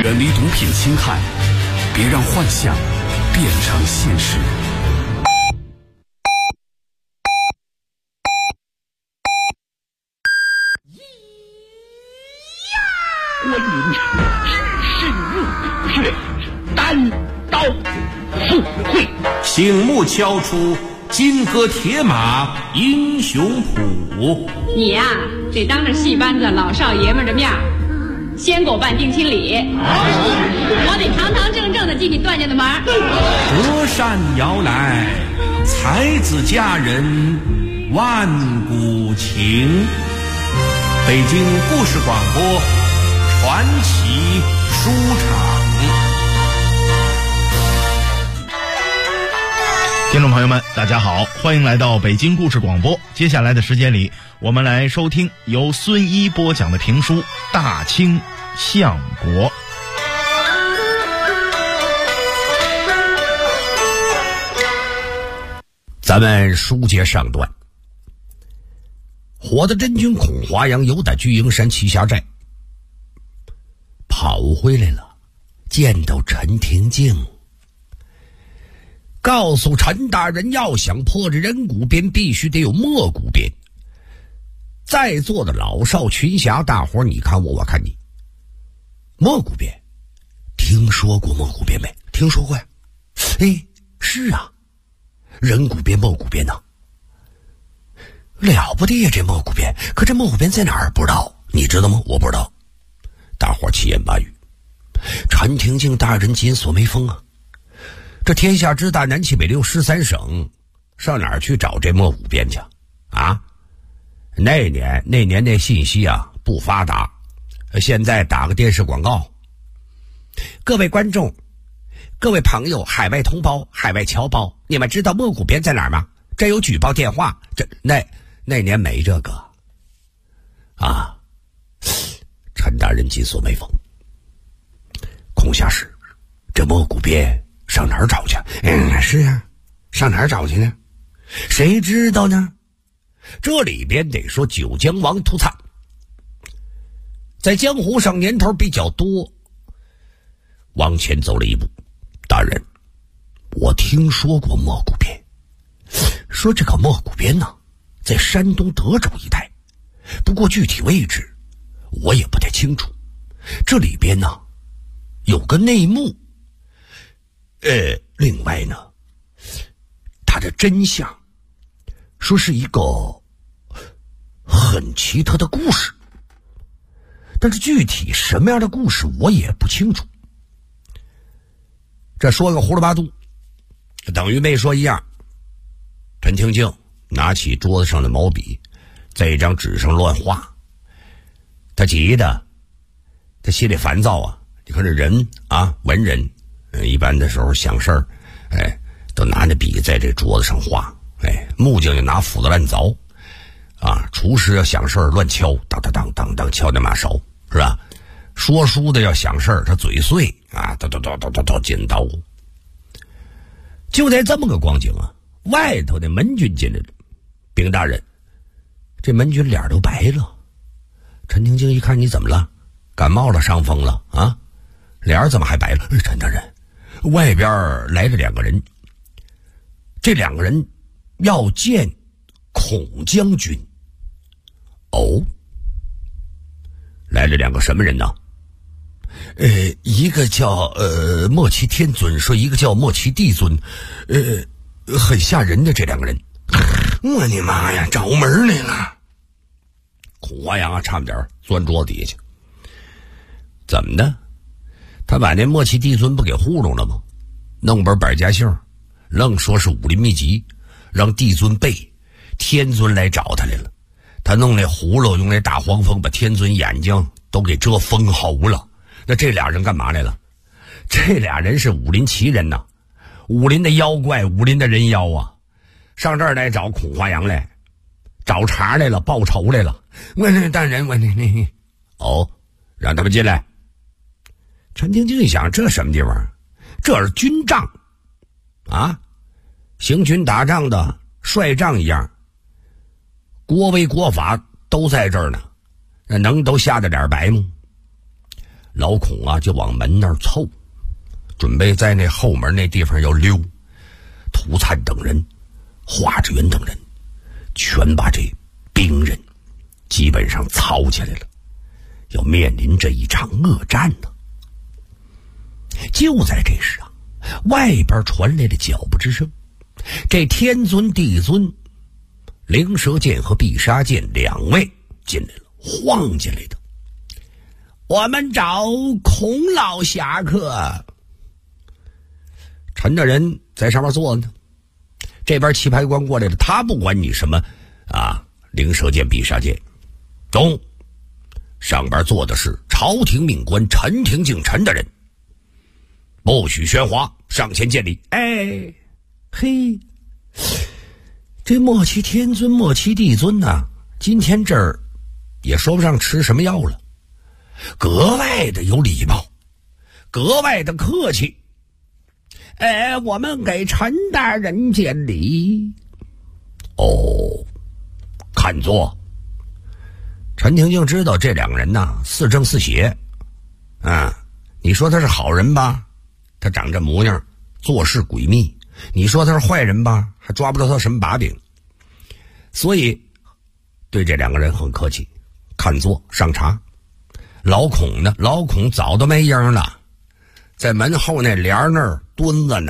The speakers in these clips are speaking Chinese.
远离毒品侵害，别让幻想变成现实。 观音只身入血，单刀赴会， 醒目敲出金戈铁马英雄谱。 你呀，得当着戏班子老少爷们的面先给我办定亲礼，我得堂堂正正的进你段家的门。 隔山摇来，才子佳人万古情。北京故事广播传奇书场。 听众朋友们大家好，欢迎来到北京故事广播。接下来的时间里，我们来收听由孙一播讲的评书《大清相国》。 咱们书接上段，火的真君孔华阳由打巨鹰山栖霞寨跑回来了，见到陈廷敬，告诉陈大人，要想破这人骨鞭，必须得有墨骨鞭。在座的老少群侠，大伙儿你看我，我看你。墨骨鞭，听说过墨骨鞭没？听说过呀。哎，是啊，人骨鞭、墨骨鞭呢？了不得呀，这墨骨鞭。可这墨骨鞭在哪儿不知道？你知道吗？我不知道。大伙儿七言八语。陈廷敬大人紧锁眉峰啊，这天下之大，南七北六13省，上哪儿去找这墨骨鞭去啊？那年那信息啊不发达，现在打个电视广告。各位观众，各位朋友，海外同胞，海外侨胞，你们知道墨骨鞭在哪儿吗？这有举报电话。那年没这个啊。陈大人紧锁眉峰。孔下士，这墨骨鞭上哪儿找去？是啊，上哪儿找去呢？谁知道呢？这里边得说九江王涂灿，在江湖上年头比较多。往前走了一步，大人，我听说过墨骨鞭，说这个墨骨鞭呢，在山东德州一带，不过具体位置我也不太清楚。这里边呢有个内幕，另外呢，它的真相说是一个很奇特的故事，但是具体什么样的故事我也不清楚。这说个胡说八道，等于没说一样。陈廷敬拿起桌子上的毛笔，在一张纸上乱画。他急的，他心里烦躁啊。你看这人啊，文人，一般的时候想事儿，都拿着笔在这桌子上画。木匠就拿斧子乱凿，啊，厨师要想事儿乱敲，当当当当当敲那马勺，是吧？说书的要想事儿，他嘴碎啊，叨叨叨叨叨叨剪刀。就在这么个光景啊，外头的门军进来了。禀大人，这门军脸都白了。陈廷敬一看，你怎么了？感冒了？伤风了啊？脸怎么还白了？陈大人，外边来了2个人，这2个人要见孔将军。哦，来了2个什么人呢？一个叫莫其天尊，说一个叫莫其地尊，很吓人的这2个人。我的妈呀，找门来了！孔华阳啊，差点钻桌子底下去。怎么的？他把那莫其地尊不给糊弄了吗？弄本百家姓，愣说是武林秘籍，让地尊背，天尊来找他来了。他弄那葫芦，用那大黄蜂把天尊眼睛都给遮封喉了。那这俩人干嘛来了？这俩人是武林奇人呐，武林的妖怪，武林的人妖啊，上这儿来找孔华阳来，找茬来了，报仇来了。我大人，哦，让他们进来。陈廷敬一想，这什么地方？这是军帐啊，行军打仗的帅帐一样，国威国法都在这儿呢，能都下得点白吗？ 老孔啊就往门那儿凑，准备在那后门那地方要溜。涂灿等人、华志远等人全把这兵人基本上操起来了，要面临这一场恶战呢。就在这时啊，外边传来了脚步之声，这天尊地尊灵蛇剑和必杀剑两位进来了，晃进来的。我们找孔老侠客。陈大人在上面坐呢，这边棋牌官过来了，他不管你什么啊灵蛇剑必杀剑，懂？上边坐的是朝廷命官陈廷敬陈大人，不许喧哗，上前见礼。哎，嘿，这莫欺天尊莫欺地尊呐，今天这儿也说不上吃什么药了，格外的有礼貌，格外的客气。我们给陈大人见礼。哦，看座。陈廷敬知道这两个人呐，似正似邪啊。你说他是好人吧，他长这模样，做事诡秘；你说他是坏人吧，还抓不着他什么把柄。所以对这两个人很客气，看座上茶。老孔呢，老孔早都没影了，在门后那帘那儿蹲着呢。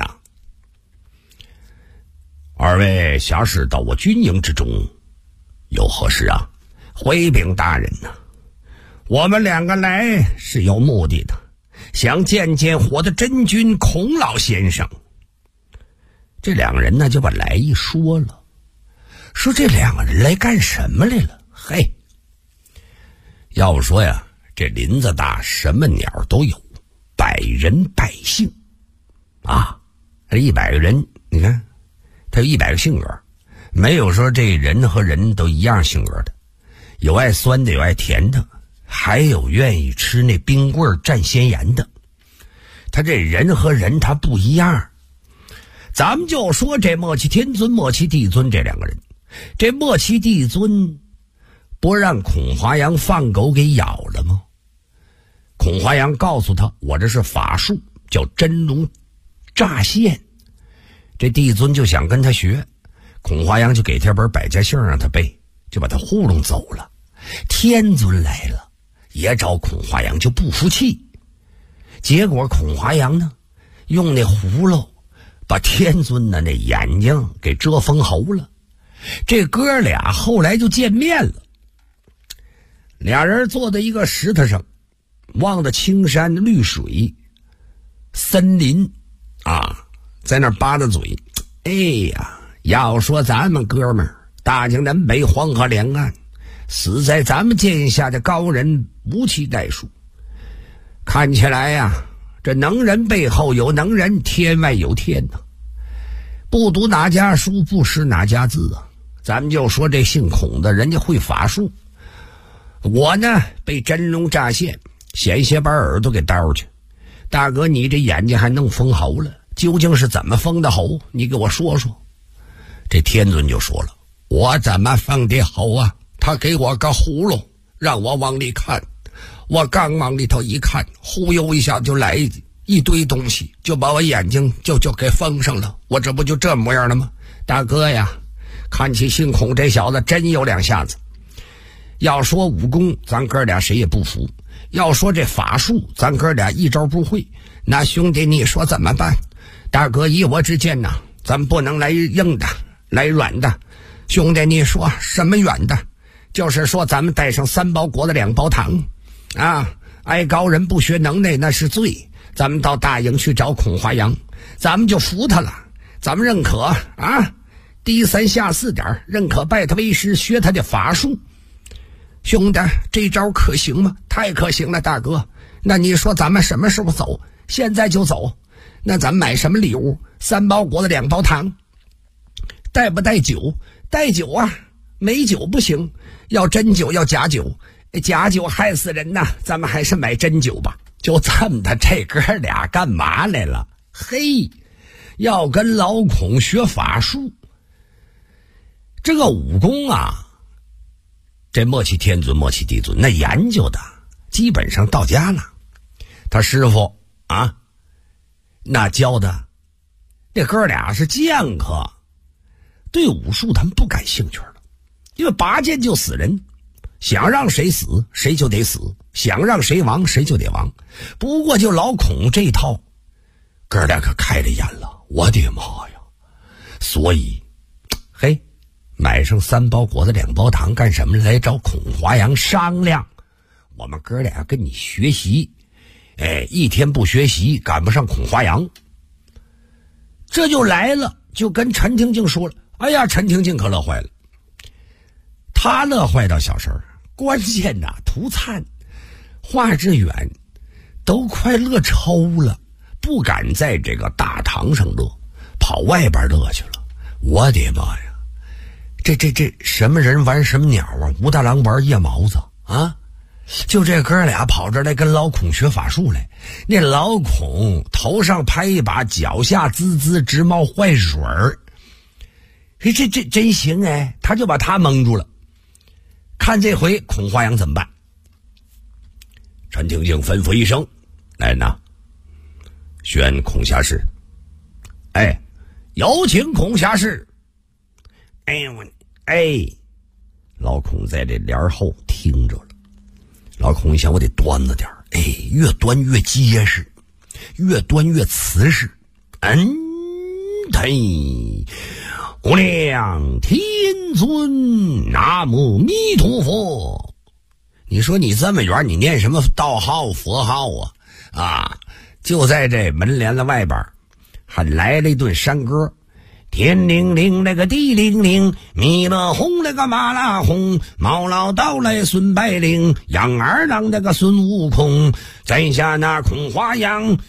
二位侠士到我军营之中有何事啊？回禀大人呐，我们两个来是有目的的，想见见我的真君孔老先生。这两个人呢就把来意说了，说这两个人来干什么来了？嘿，要不说呀，这林子大，什么鸟都有，百人百姓啊，这100个人，你看他有100个性格，没有说这人和人都一样性格的，有爱酸的，有爱甜的，还有愿意吃那冰棍蘸鲜盐的。他这人和人他不一样。咱们就说这莫欺天尊莫欺地尊这两个人，这莫欺地尊不让孔华阳放狗给咬了吗？孔华阳告诉他，我这是法术，叫真龙乍现。这地尊就想跟他学，孔华阳就给他本百家姓让他背，就把他糊弄走了。天尊来了，也找孔华阳就不服气，结果孔华阳呢用那葫芦把天尊的那眼睛给遮封喉了。这哥俩后来就见面了，俩人坐在一个石头上，望着青山绿水森林啊，在那扒着嘴。哎呀，要说咱们哥们儿大江南北黄河两岸，死在咱们剑下的高人无其代数。看起来呀，这能人背后有能人，天外有天呐。不读哪家书，不识哪家字啊。咱们就说这姓孔的，人家会法术。我呢被真龙乍现，险些把耳朵给叨去。大哥，你这眼睛还弄封喉了，究竟是怎么封的喉？你给我说说。这天尊就说了，我怎么封的喉啊？他给我个葫芦，让我往里看，我刚往里头一看，忽悠一下就来一堆东西，就把我眼睛就给封上了。我这不就这模样了吗？大哥呀，看起姓孔这小子真有两下子。要说武功，咱哥俩谁也不服；要说这法术，咱哥俩一招不会。那兄弟，你说怎么办？大哥，以我之见呐，咱不能来硬的，来软的。兄弟，你说什么软的？就是说咱们带上3包果子2包糖啊！挨高人不学能耐那是罪。咱们到大营去找孔华阳，咱们就服他了，咱们认可啊，低3下4点，认可拜他为师，学他的法术。兄弟，这招可行吗？太可行了，大哥。那你说咱们什么时候走？现在就走。那咱们买什么礼物？3包果子2包糖。带不带酒？带酒啊，没酒不行，要真酒要假酒，假酒害死人呐，咱们还是买真酒吧。就这么的，这哥俩干嘛来了？嘿，要跟老孔学法术。这个武功啊，这莫欺天尊莫欺地尊那研究的基本上到家了。 他师傅啊，那教的这哥俩是剑客，对武术他们不感兴趣了，因为拔剑就死人，想让谁死谁就得死，想让谁亡谁就得亡。不过就老孔这套，哥俩可开了眼了，我的妈呀！所以，嘿，买上3包果子2包糖干什么来？找孔华阳商量，我们哥俩跟你学习。一天不学习赶不上孔华阳。这就来了，就跟陈婷静说了。哎呀，陈婷静可乐坏了，他乐坏到小事儿，关键呐，涂灿、华志远都快乐抽了，不敢在这个大堂上乐，跑外边乐去了。我的妈呀，这什么人玩什么鸟啊？武大郎玩夜毛子啊！就这哥俩跑这来跟老孔学法术来，那老孔头上拍一把，脚下滋滋直冒坏水儿。这真行哎，他就把他蒙住了。看这回孔华阳怎么办？陈婷静吩咐一声：“来人呐，宣孔下士。”有请孔下士。老孔在这帘后听着了。老孔一想，我得端着点，越端越结实，越端越瓷实。无量天尊，南无弥陀佛。你说你这么远，你念什么道号佛号啊？就在这门帘子外边，还来了一顿山歌。天灵灵那个地灵灵，弥勒红那个马拉红，毛老道来孙白灵，杨二郎那个孙悟空，在下那孔华阳，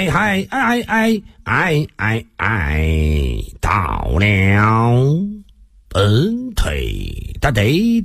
到了。他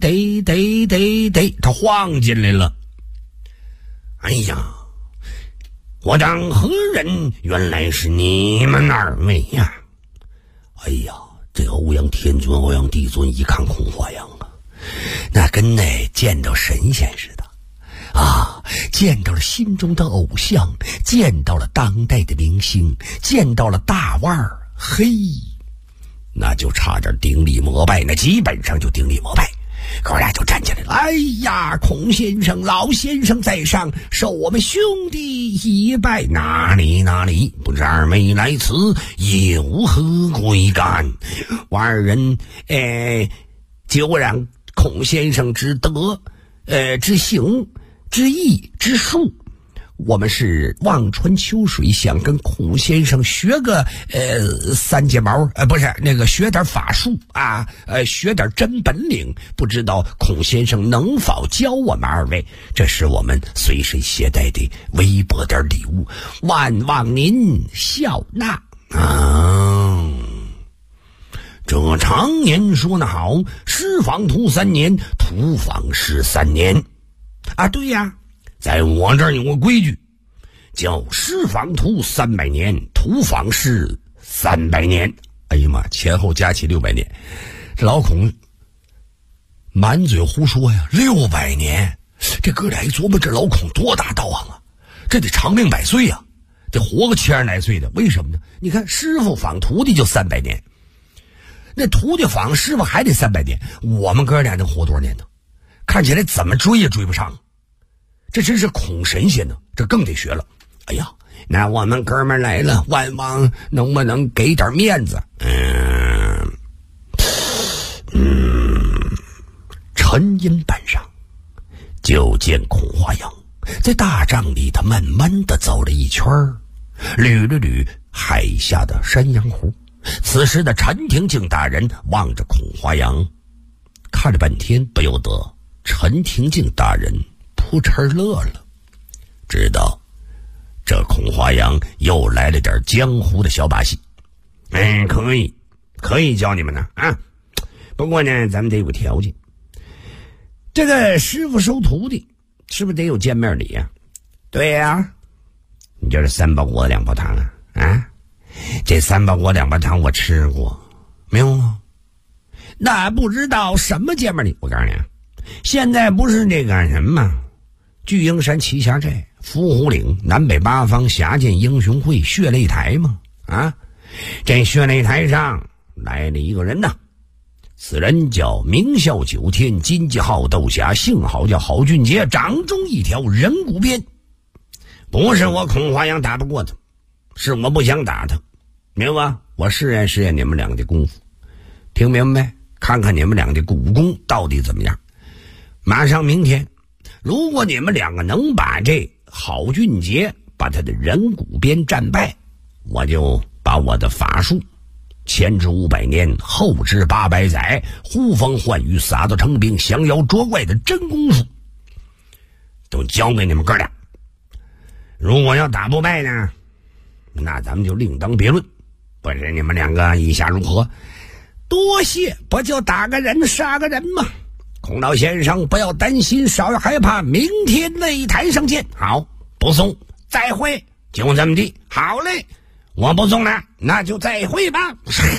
他晃进来了。哎呀，我当何人？原来是你们2位呀！哎呀，这个欧阳天尊、欧阳帝尊一看孔华阳啊，那跟见到神仙似的啊，见到了心中的偶像，见到了当代的明星，见到了大腕儿，嘿，那就差点顶礼膜拜，那基本上就顶礼膜拜。哥俩就站起来了。哎呀，孔先生、老先生在上，受我们兄弟一拜。哪里，不知二位来此有何贵干？我2人就让孔先生之德、之行、之义、之术。我们是望穿秋水，想跟孔先生学个3睫毛，不是那个学点法术啊，学点真本领，不知道孔先生能否教我们2位？这是我们随身携带的微薄点礼物，万望您笑纳啊！这常言说得好，师访徒3年，徒访师3年啊！对呀。在我这儿有个规矩，叫师访徒300年，徒访师300年。哎呀妈，前后加起600年。这老孔满嘴胡说呀，600年。这哥俩一琢磨，这老孔多大道行啊，这得长命100岁呀，得活个70来岁的。为什么呢？你看师傅访徒弟就300年，那徒弟访师傅还得300年，我们哥俩能活多少年呢？看起来怎么追也追不上。这真是孔神仙呢，这更得学了。哎呀，那我们哥们来了，万望能不能给点面子？沉吟半晌，就见孔华阳在大帐里，他慢慢的走了一圈，捋了捋海下的山羊湖。此时的陈廷敬大人望着孔华阳，看了半天，不由得陈廷敬大人扑哧乐了，知道这孔华阳又来了点江湖的小把戏。可以教你们呢啊！不过呢，咱们得有条件。这个师傅收徒弟，是不是得有见面礼呀？对呀，你就是3包果子2包糖啊！这3包果子2包糖我吃过，明白吗？那不知道什么见面礼？我告诉你啊，现在不是那个什么巨鹰山奇侠寨伏虎岭南北八方下见英雄会血擂台吗？啊，这血擂台上来了一个人呐，此人叫明孝九天，金鸡号斗侠，姓好叫郝俊杰，掌中一条人骨鞭。不是我孔华阳打不过他，是我不想打他，明白吧？我试验试验你们两个的功夫，听明白？看看你们俩的武功到底怎么样。马上明天，如果你们两个能把这郝俊杰把他的人骨鞭战败，我就把我的法术前知500年，后知800载，呼风唤雨，撒到成兵，降妖捉怪的真功夫都交给你们哥俩。如果要打不败呢，那咱们就另当别论。不是你们两个意下如何？多谢，不就打个人杀个人吗？孔老先生不要担心，少要害怕，明天擂台上见。好，不送，再会。就这么地，好嘞，我不送了，那就再会吧。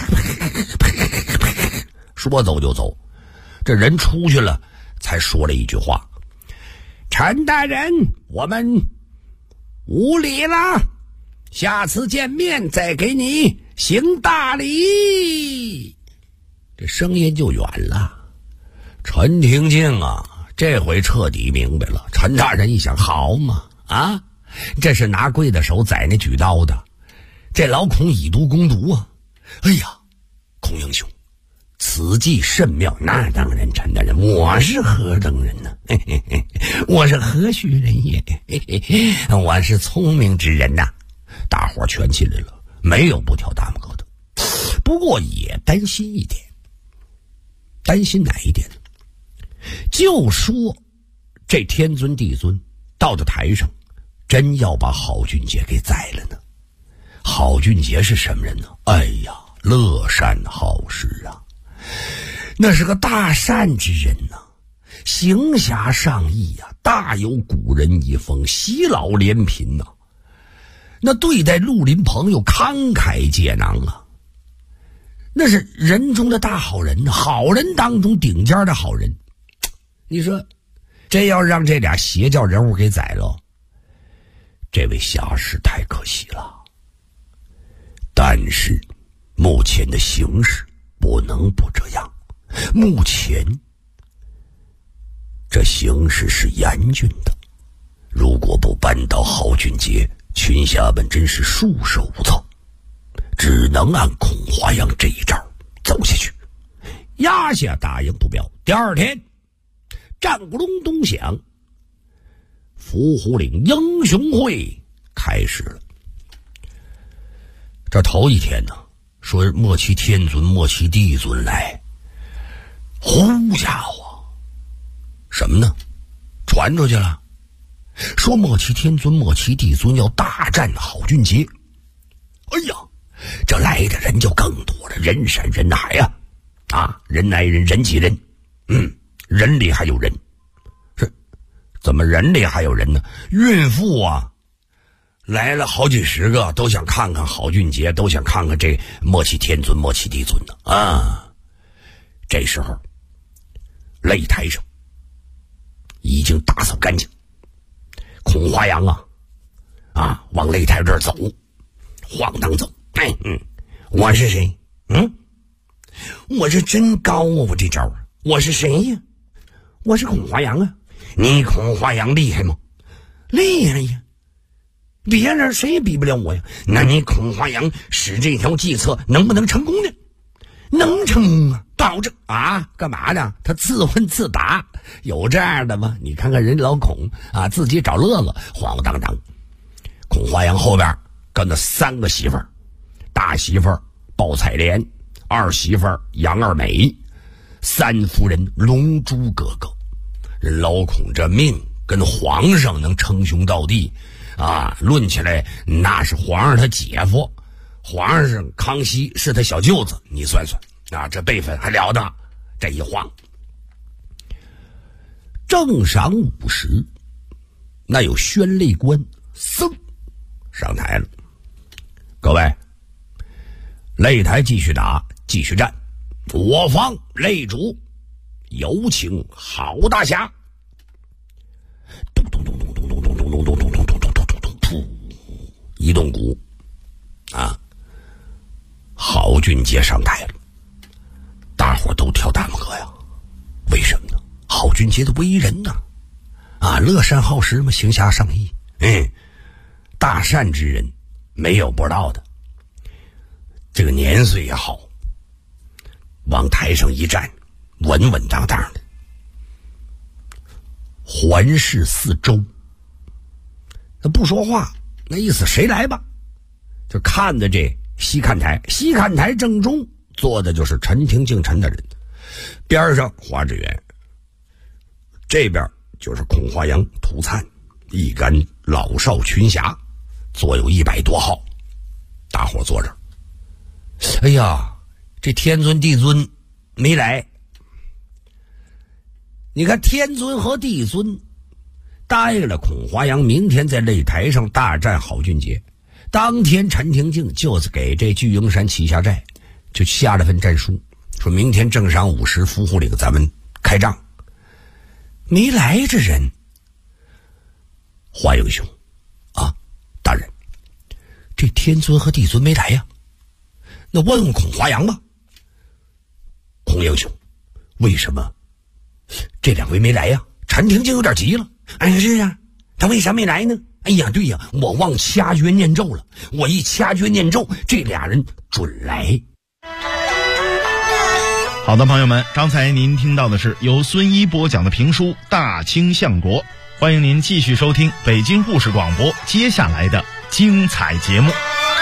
说走就走，这人出去了，才说了一句话：陈大人，我们无礼了，下次见面再给你行大礼。这声音就远了。陈廷敬啊，这回彻底明白了。陈大人一想，好嘛，啊，这是拿刽子手宰那举刀的，这老孔以毒攻毒啊！哎呀，孔英雄，此计甚妙。那当然，陈大人，我是何等人呢？嘿嘿嘿，我是何许人也？嘿嘿嘿，我是聪明之人呐！大伙全进来了，没有不挑大拇哥的，不过也担心一点。担心哪一点？就说这天尊地尊到了台上，真要把郝俊杰给宰了呢？郝俊杰是什么人呢？哎呀，乐善好施啊，那是个大善之人呐，行侠仗义啊，大有古人遗风，惜老怜贫呐，那对待绿林朋友慷慨解囊啊，那是人中的大好人，好人当中顶尖的好人。你说真要让这俩邪教人物给宰了，这位侠士太可惜了。但是目前的形势不能不这样，目前这形势是严峻的，如果不扳倒郝俊杰，群侠们真是束手无策，只能按孔华阳这一招走下去，压下大英不表。第二天，战鼓隆咚响，伏虎岭英雄会开始了。这头一天呢，说莫欺天尊，莫欺地尊来，呼家伙，什么呢？传出去了，说莫欺天尊，莫欺地尊要大战郝俊杰。哎呀，这来的人就更多了，人山人海呀！啊，人挨人，人挤人，人里还有人。是怎么人里还有人呢？孕妇啊，来了好几十个，都想看看郝俊杰，都想看看这莫欺天尊，莫欺地尊呢啊！这时候，擂台上已经打扫干净，孔华阳啊，往擂台这儿走，晃荡走。我是谁？我是真高啊！我这招啊，我是谁呀？我是孔华阳啊！你孔华阳厉害吗？厉害呀！别人谁也比不了我呀。那你孔华阳使这条计策能不能成功呢？能成功啊，保证啊！干嘛呢？他自问自答，有这样的吗？你看看人老孔啊，自己找乐子，晃晃荡荡。孔华阳后边跟了3个媳妇儿，大媳妇儿鲍彩莲，二媳妇儿杨二美，三夫人龙珠哥哥。人老孔这命跟皇上能称兄道弟啊，论起来那是皇上他姐夫，皇上是康熙是他小舅子，你算算啊，这辈分还了得。这一晃正晌午时，那有宣擂官嗖上台了。各位，擂台继续打，继续战，我方擂主有请郝大侠。咚咚咚咚咚咚咚咚咚咚咚咚咚， 一动鼓啊，郝俊杰上台了，大伙都跳大拇哥呀。为什么呢？郝俊杰的为人呢，乐善好施嘛，行侠仗义，大善之人，没有不知道的。这个年岁也好，往台上一站，稳稳当当的，环视四周，那不说话，那意思谁来吧，就看着这西看台，西看台正中坐的就是陈廷敬陈大人，边上华志远，这边就是孔华阳涂灿，一干老少群侠，左右100多号，大伙坐着。哎呀，这天尊地尊没来。你看天尊和地尊答应了孔华阳明天在擂台上大战郝俊杰，当天陈廷敬就是给这聚英山旗下寨就下了份战书，说明天正晌午时伏虎岭咱们开仗。没来这人，华英兄大人，这天尊和地尊没来呀，那问问孔华阳吧。孔英兄，为什么这2位没来呀？陈廷敬有点急了。是啊，他为啥没来呢？哎呀，对呀，我忘掐诀念咒了，我一掐诀念咒，这俩人准来。 好的，朋友们，刚才您听到的是由孙一播讲的评书《大清相国》，欢迎您继续收听北京故事广播接下来的精彩节目。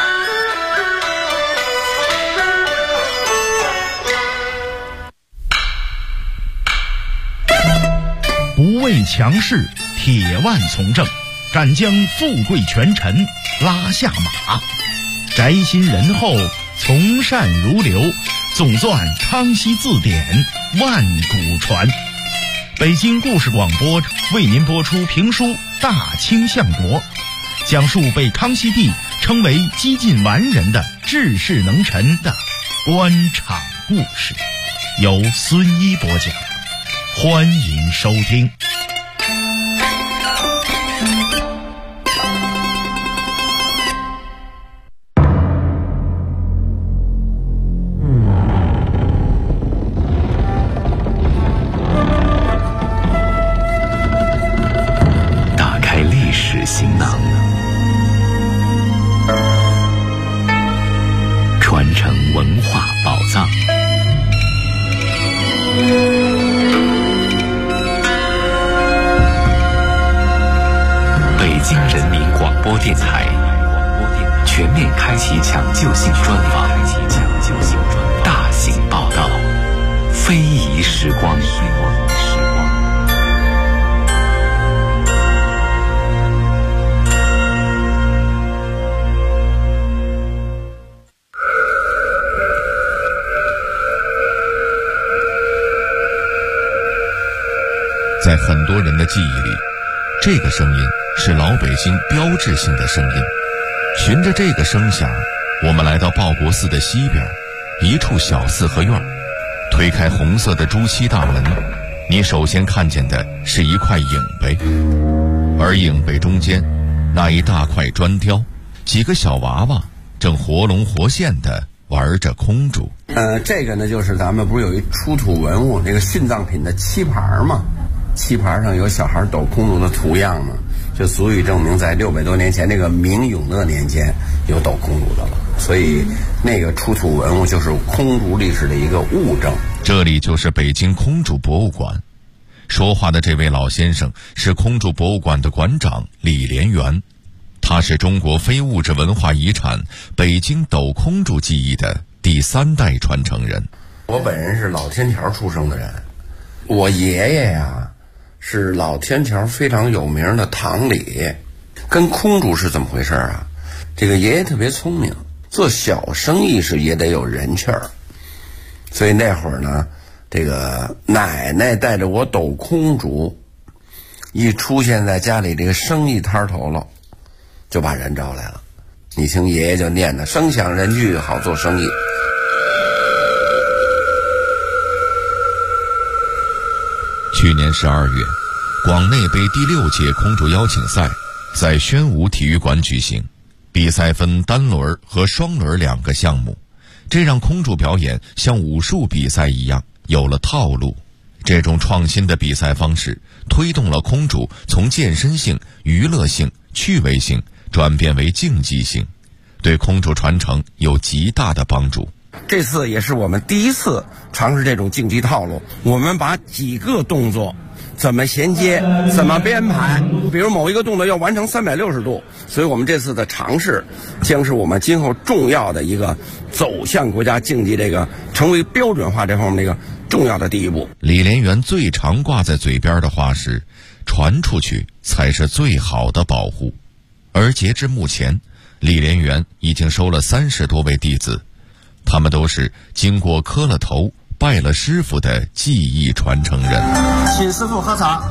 不畏强势，铁腕从政，敢将富贵权臣拉下马，宅心仁厚，从善如流，总纂康熙字典，万古传。北京故事广播为您播出评书《大清相国》，讲述被康熙帝称为几近完人的治世能臣的官场故事，由孙一播讲，欢迎收听。 打开历史行囊，传承文化宝藏。北京人民广播电台全面开启抢救性专访，大型报道，非遗时光。 在很多人的记忆里，这个声音是老北京标志性的声音。循着这个声响，我们来到报国寺的西边一处小四合院，推开红色的朱漆大门，你首先看见的是一块影碑，而影碑中间那一大块砖雕，几个小娃娃正活龙活现地玩着空竹。 这个呢，就是咱们不是有一出土文物那个殉葬品的漆盘吗？漆盘上有小孩抖空竹的图样嘛，就足以证明在600多年前那个明永乐年间有抖空竹的了。所以那个出土文物就是空竹历史的一个物证。 这里就是北京空竹博物馆。说话的这位老先生是空竹博物馆的馆长李连元，他是中国非物质文化遗产北京抖空竹技艺的第3代传承人。 我本人是老天桥出生的人，我爷爷呀是老天桥非常有名的堂里。跟空竹是怎么回事啊？这个爷爷特别聪明，做小生意是也得有人气儿，所以那会儿呢，这个奶奶带着我抖空竹，一出现在家里这个生意摊头了，就把人招来了。你听爷爷就念的声响人聚，好做生意。 去年12月，广内杯第6届空竹邀请赛在宣武体育馆举行。 比赛分单轮和双轮2个项目，这让空竹表演像武术比赛一样有了套路。这种创新的比赛方式推动了空竹从健身性、娱乐性、趣味性转变为竞技性，对空竹传承有极大的帮助。 这次也是我们第一次尝试这种竞技套路，我们把几个动作怎么衔接，怎么编排，比如某一个动作要完成360度，所以我们这次的尝试将是我们今后重要的一个走向国家竞技这个成为标准化这方面的一个重要的第一步。 李连元最常挂在嘴边的话是，传出去才是最好的保护。而截至目前，李连元已经收了30多位弟子，他们都是经过磕了头拜了师傅的技艺传承人。 请师傅喝茶。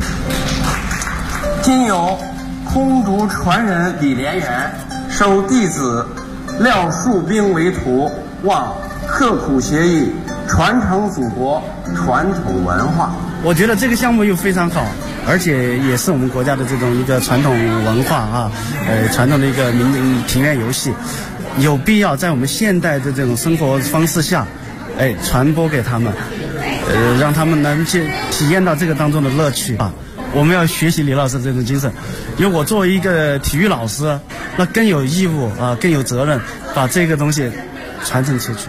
今有空竹传人李连元收弟子廖树兵为徒，望刻苦学艺，传承祖国传统文化。 我觉得这个项目又非常好，而且也是我们国家的这种一个传统文化啊，传统的一个庭院游戏，有必要在我们现代的这种生活方式下，传播给他们，让他们能去体验到这个当中的乐趣啊。我们要学习李老师这种精神，因为我作为一个体育老师，那更有义务啊，更有责任把这个东西传承出去。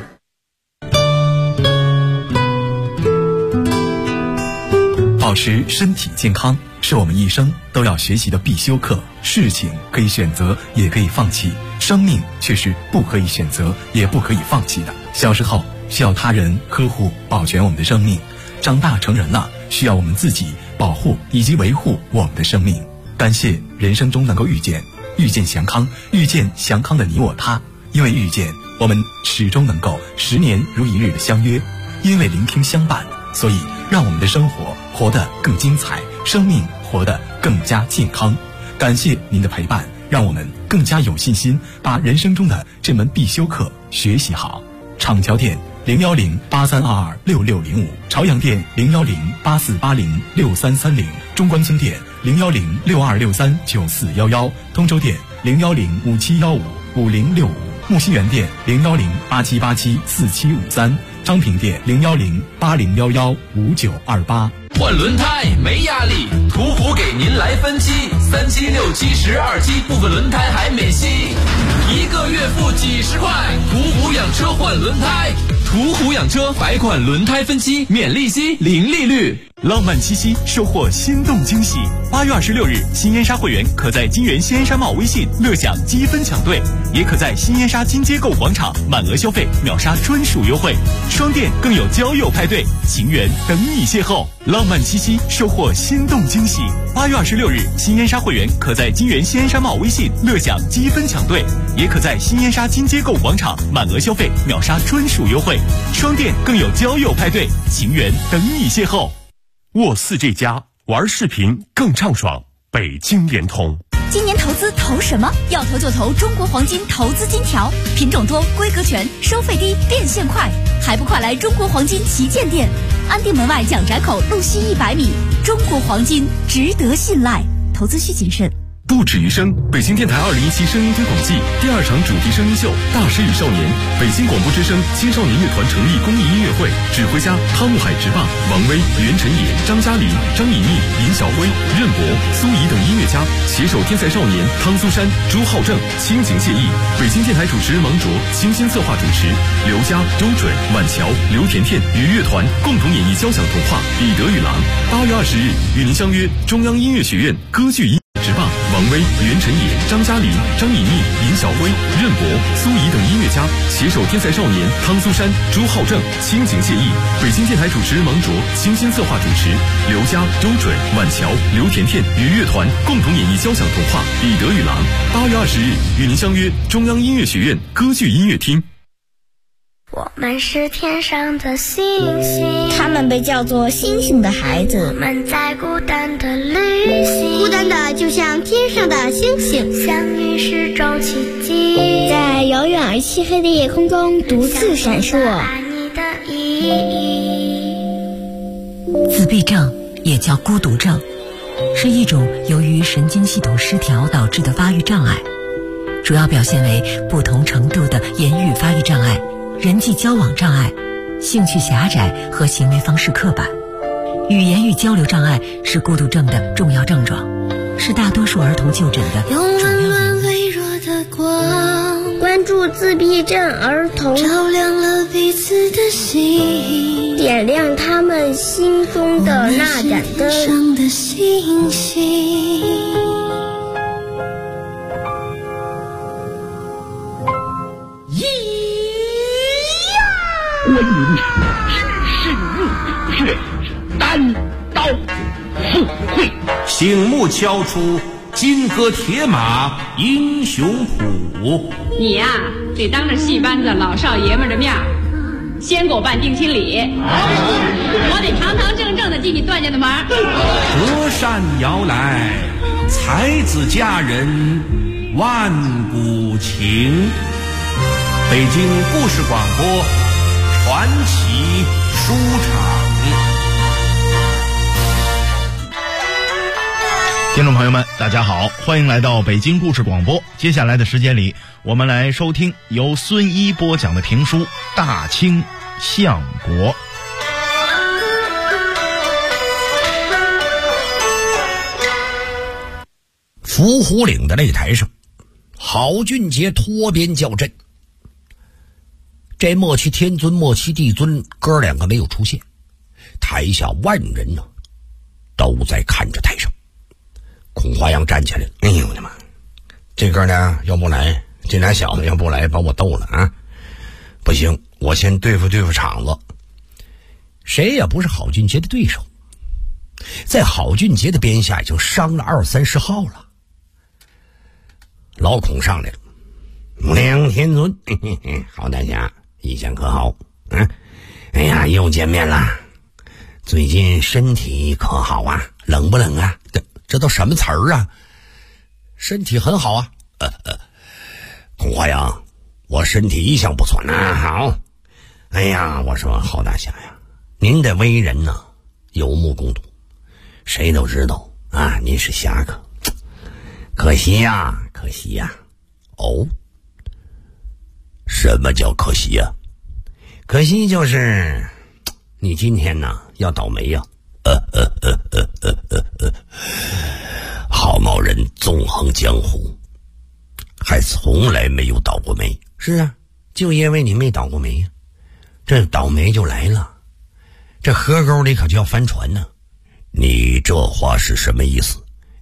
保持身体健康是我们一生都要学习的必修课。事情可以选择，也可以放弃，生命却是不可以选择，也不可以放弃的。小时候需要他人呵护保全我们的生命，长大成人了需要我们自己保护以及维护我们的生命。感谢人生中能够遇见祥康，遇见祥康的你我他。因为遇见，我们始终能够10年如一日的相约；因为聆听相伴，所以让我们的生活活得更精彩，生命活得更加健康。感谢您的陪伴，让我们更加有信心把人生中的这门必修课学习好。厂桥店01083226605，朝阳店01084806330，中关村店01062639411，通州店01057155065，木樨园店01087874753，昌平店01080115928。 换轮胎没压力，途虎给您来分期，3期、6期、12期，部分轮胎还免息，1个月付几10块。途虎养车换轮胎，途虎养车百款轮胎分期，免利息，零利率。 浪漫七夕，收获心动惊喜。8月26日，新烟沙会员可在金源新烟沙贸微信乐享积分抢队，也可在新烟沙金街购物广场满额消费秒杀专属优惠，双店更有交友派对，情缘等你邂逅。浪漫七夕，收获心动惊喜。8月26日，新烟沙会员可在金源新烟沙贸微信乐享积分抢队，也可在新烟沙金街购物广场满额消费秒杀专属优惠，双店更有交友派对，情缘等你邂逅。沃4G+玩视频更畅爽，北京联通。 今年投资投什么？要投就投中国黄金投资金条，品种多，规格全，收费低，变现快，还不快来中国黄金旗舰店，安定门外蒋宅口路西100米，中国黄金值得信赖，投资需谨慎。 不止于声，北京电台2017声音推广季第2场主题声音秀《大师与少年》，北京广播之声青少年乐团成立公益音乐会，指挥家汤姆海直棒、王威、袁晨野、张嘉林、张以妮、尹晓辉、任博、苏怡等音乐家携手天才少年汤苏珊、朱浩正，倾情献艺。北京电台主持人王卓倾心策划主持，刘佳、周准、晚乔、刘甜甜与乐团共同演绎交响童话《彼得与狼》。8月20日与您相约中央音乐学院歌剧音直棒，王威、袁晨野、张嘉林、张以妮、尹晓辉、任博、苏怡等音乐家携手天才少年汤苏珊、朱浩正，倾情献艺。北京电台主持人王卓倾心策划主持，刘佳、周准、晚乔、刘甜甜与乐团共同演绎交响童话《彼得与狼》。8月20日与您相约中央音乐学院歌剧音乐厅。 我们是天上的星星， 他们被叫做星星的孩子。 我们在孤单的旅行， 孤单的就像天上的星星， 相遇是种奇迹， 在遥远而漆黑的夜空中独自闪烁。 爱你的意义。 自闭症也叫孤独症，是一种由于神经系统失调导致的发育障碍。 主要表现为不同程度的言语发育障碍、人际交往障碍、兴趣狭窄和行为方式刻板。语言与交流障碍是孤独症的重要症状，是大多数儿童就诊的主要原因。 关注自闭症儿童，照亮了彼此的心，点亮他们心中的那盏灯。的星星。 观音深入却单刀赴会， 醒目敲出金戈铁马英雄谱。 你呀，得当着戏班子老少爷们的面先给我办定亲礼，我得堂堂正正的进你段家的门。 隔山摇来，才子佳人万古情。北京故事广播传奇书场。 听众朋友们大家好，欢迎来到北京故事广播。接下来的时间里，我们来收听由孙一播讲的评书《大清相国》。 伏虎岭的擂台上，郝俊杰脱鞭叫阵。这莫欺天尊莫欺地尊哥两个没有出现，台下万人呢都在看着台上。孔华阳站起来，哎呦我的妈，这哥呢要不来，这俩小子要不来把我逗了啊！不行，我先对付场子。谁也不是郝俊杰的对手，在郝俊杰的鞭下已经伤了20-30号了。老孔上来了，梁天尊，郝大侠意见可好？哎呀，又见面了，最近身体可好啊？冷不冷啊？这都什么词儿啊？身体很好啊。孔华阳，我身体一向不错呢。好。哎呀，我说郝大侠呀，您的为人呢有目共睹，谁都知道啊，您是侠客。可惜呀。哦，什么叫可惜呀？可惜就是你今天呢要倒霉呀。郝某人纵横江湖，还从来没有倒过霉。是啊，就因为你没倒过霉呀，这倒霉就来了，这河沟里可就要翻船呢。你这话是什么意思？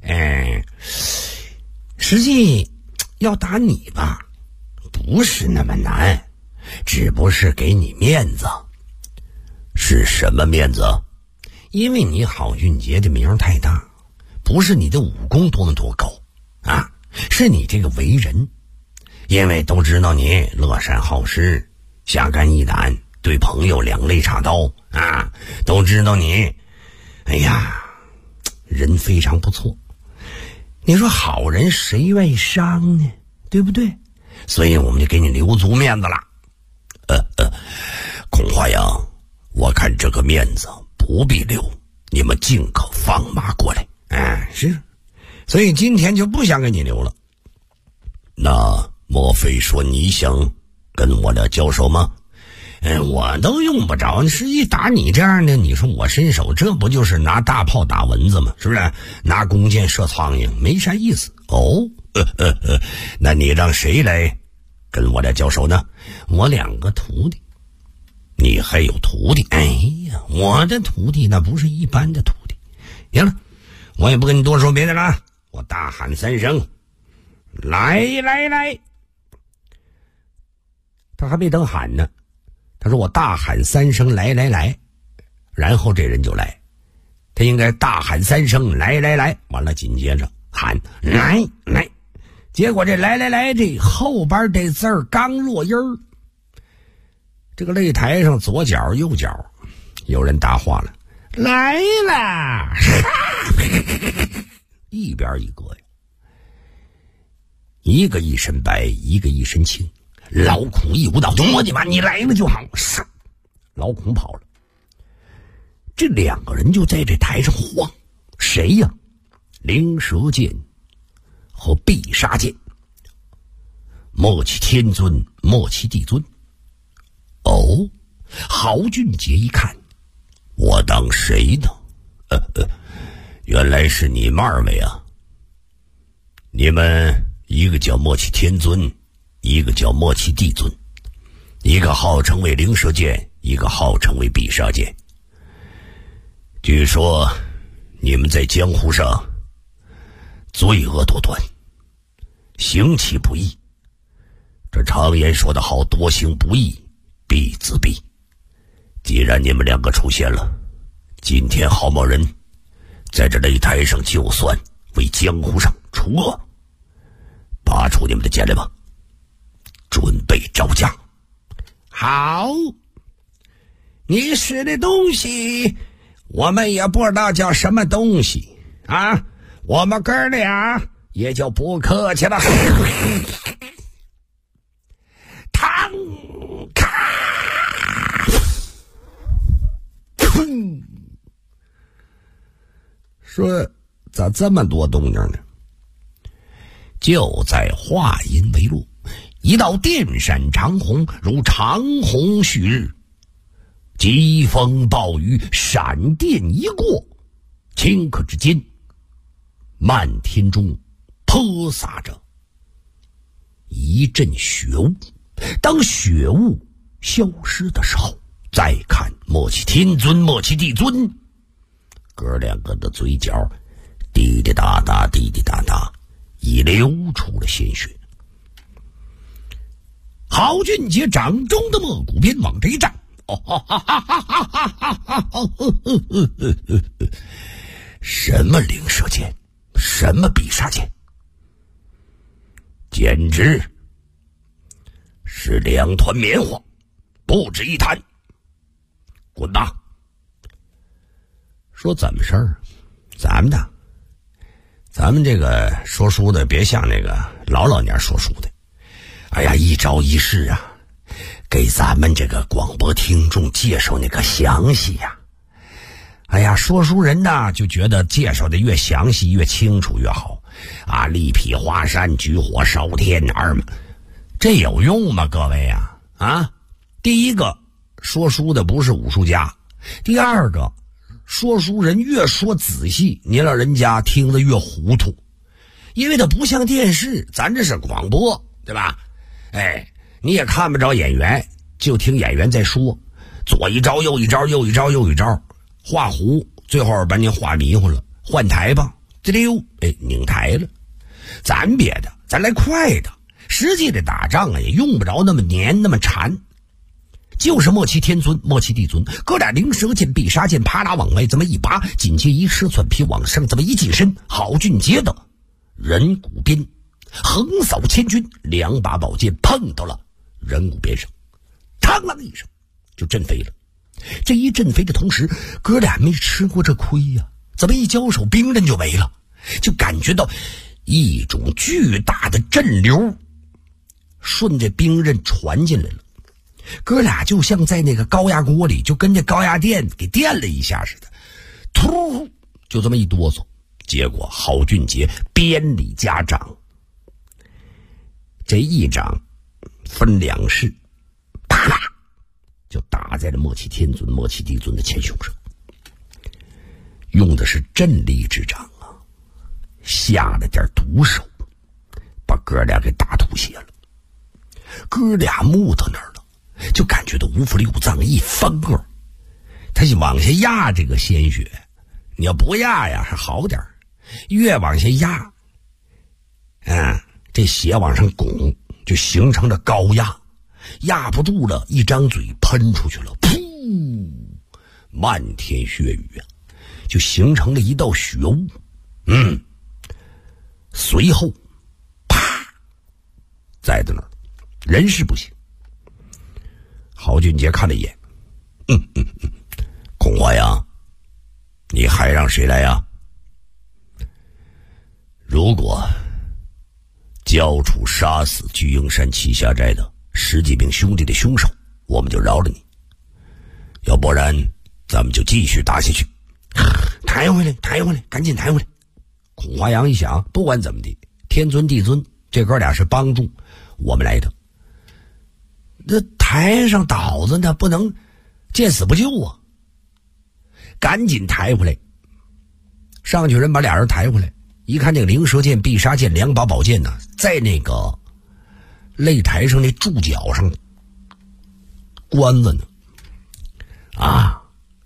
实际要打你吧，不是那么难，只不过是给你面子。是什么面子？因为你郝俊杰的名太大，不是你的武功多么多高啊，是你这个为人。因为都知道你乐善好施，侠肝义胆，对朋友两肋插刀啊，都知道你，哎呀，人非常不错。你说好人谁愿意伤呢？对不对？所以我们就给你留足面子了。孔华阳，我看这个面子不必留，你们尽可放马过来。是，所以今天就不想给你留了。那莫非说你想跟我俩交手吗？我都用不着，实际打你这样的，你说我伸手，这不就是拿大炮打蚊子吗？是不是？拿弓箭射苍蝇，没啥意思。那你让谁来跟我俩交手呢？我2个徒弟。你还有徒弟？哎呀，我的徒弟那不是一般的徒弟。行了，我也不跟你多说别的了，我大喊3声，来。他还没等喊呢，他说我大喊3声来，然后这人就来。他应该大喊3声来，完了紧接着喊来，结果这来这后边这字儿刚落音儿，这个擂台上左脚右脚有人搭话了，来了，一边一个呀，一个一身白，一个一身青。老孔一舞蹈，我的妈，你来了就好。老孔跑了，这2个人就在这台上晃。谁呀？灵蛇剑和必杀剑。 莫欺天尊，莫欺地尊。哦，郝俊杰一看，我当谁呢？原来是你们二位啊！你们一个叫莫欺天尊，一个叫莫欺地尊，一个号称为灵蛇剑，一个号称为必杀剑。据说你们在江湖上罪恶多端，行其不义。这常言说得好，多行不义必自毙。既然你们两个出现了，今天郝某人在这擂台上就算为江湖上除恶，拔出你们的剑来吧，准备招架。 好，你使的东西我们也不知道叫什么东西啊，我们哥俩也就不客气了。唐卡说咋这么多动静呢？就在话音未落，一道电闪长虹如长虹旭日，疾风暴雨，闪电一过，顷刻之间，漫天中泼洒着一阵雪雾。当雪雾消失的时候，再看莫欺天尊，莫欺地尊，哥两个的嘴角滴滴答答，滴滴答答，已流出了鲜血。郝俊杰掌中的蘑菇鞭往这一站，什么灵蛇剑，什么必杀剑，简直是两团棉花，不值一谈。滚吧！说怎么事儿？咱们这个说书的别像那个老年说书的，哎呀，一招一式啊，给咱们这个广播听众介绍那个详细呀。哎呀，说书人呢就觉得介绍的越详细越清楚越好啊！力劈华山，举火烧天儿嘛，这有用吗？各位呀，啊，第一个说书的不是武术家，第二个说书人越说仔细，你让人家听得越糊涂，因为它不像电视，咱这是广播，对吧？哎，你也看不着演员，就听演员在说，左一招右一招，右一招右一招，画弧，最后把你画迷糊了，换台吧，这溜，哎，拧台了。咱别的，咱来快的，实际的打仗啊，也用不着那么黏那么缠。就是莫欺天尊，莫欺地尊，哥俩灵蛇剑必杀剑，啪啦往外这么一拔，紧接一蛇窜劈往上这么一近身，郝俊杰的人骨鞭横扫千军，两把宝剑碰到了人骨边上，嘡啷一声就震飞了。这一震飞的同时，哥俩没吃过这亏呀，怎么一交手兵刃就没了，就感觉到一种巨大的震流顺着兵刃传进来了。哥俩就像在那个高压锅里，就跟这高压电给电了一下似的，突就这么一哆嗦，结果郝俊杰鞭里夹掌，这一掌分两式，啪啦就打在了莫欺天尊莫欺地尊的前胸上，用的是震力之掌啊，下了点毒手，把哥俩给打吐血了。哥俩木到那儿了，就感觉到五腑六脏一翻个，他就往下压这个鲜血，你要不压呀还好点，越往下压这血往上拱，就形成了高压，压不住了，一张嘴喷出去了，噗，漫天血雨啊，就形成了一道血雾。随后啪在那儿，人是不行。郝俊杰看了一眼，孔华阳，你还让谁来呀？如果交出杀死巨鹰山七侠寨的十几名兄弟的凶手，我们就饶了你，要不然咱们就继续打下去。抬回来，赶紧抬回来。孔华阳一想，不管怎么的，天尊地尊这哥俩是帮助， 我们来的。那台上倒子呢，不能见死不救啊，赶紧抬回来。上去人把俩人抬回来，一看这个灵蛇剑、必杀剑两把宝剑呢，在那个擂台上那柱脚上关了呢。啊，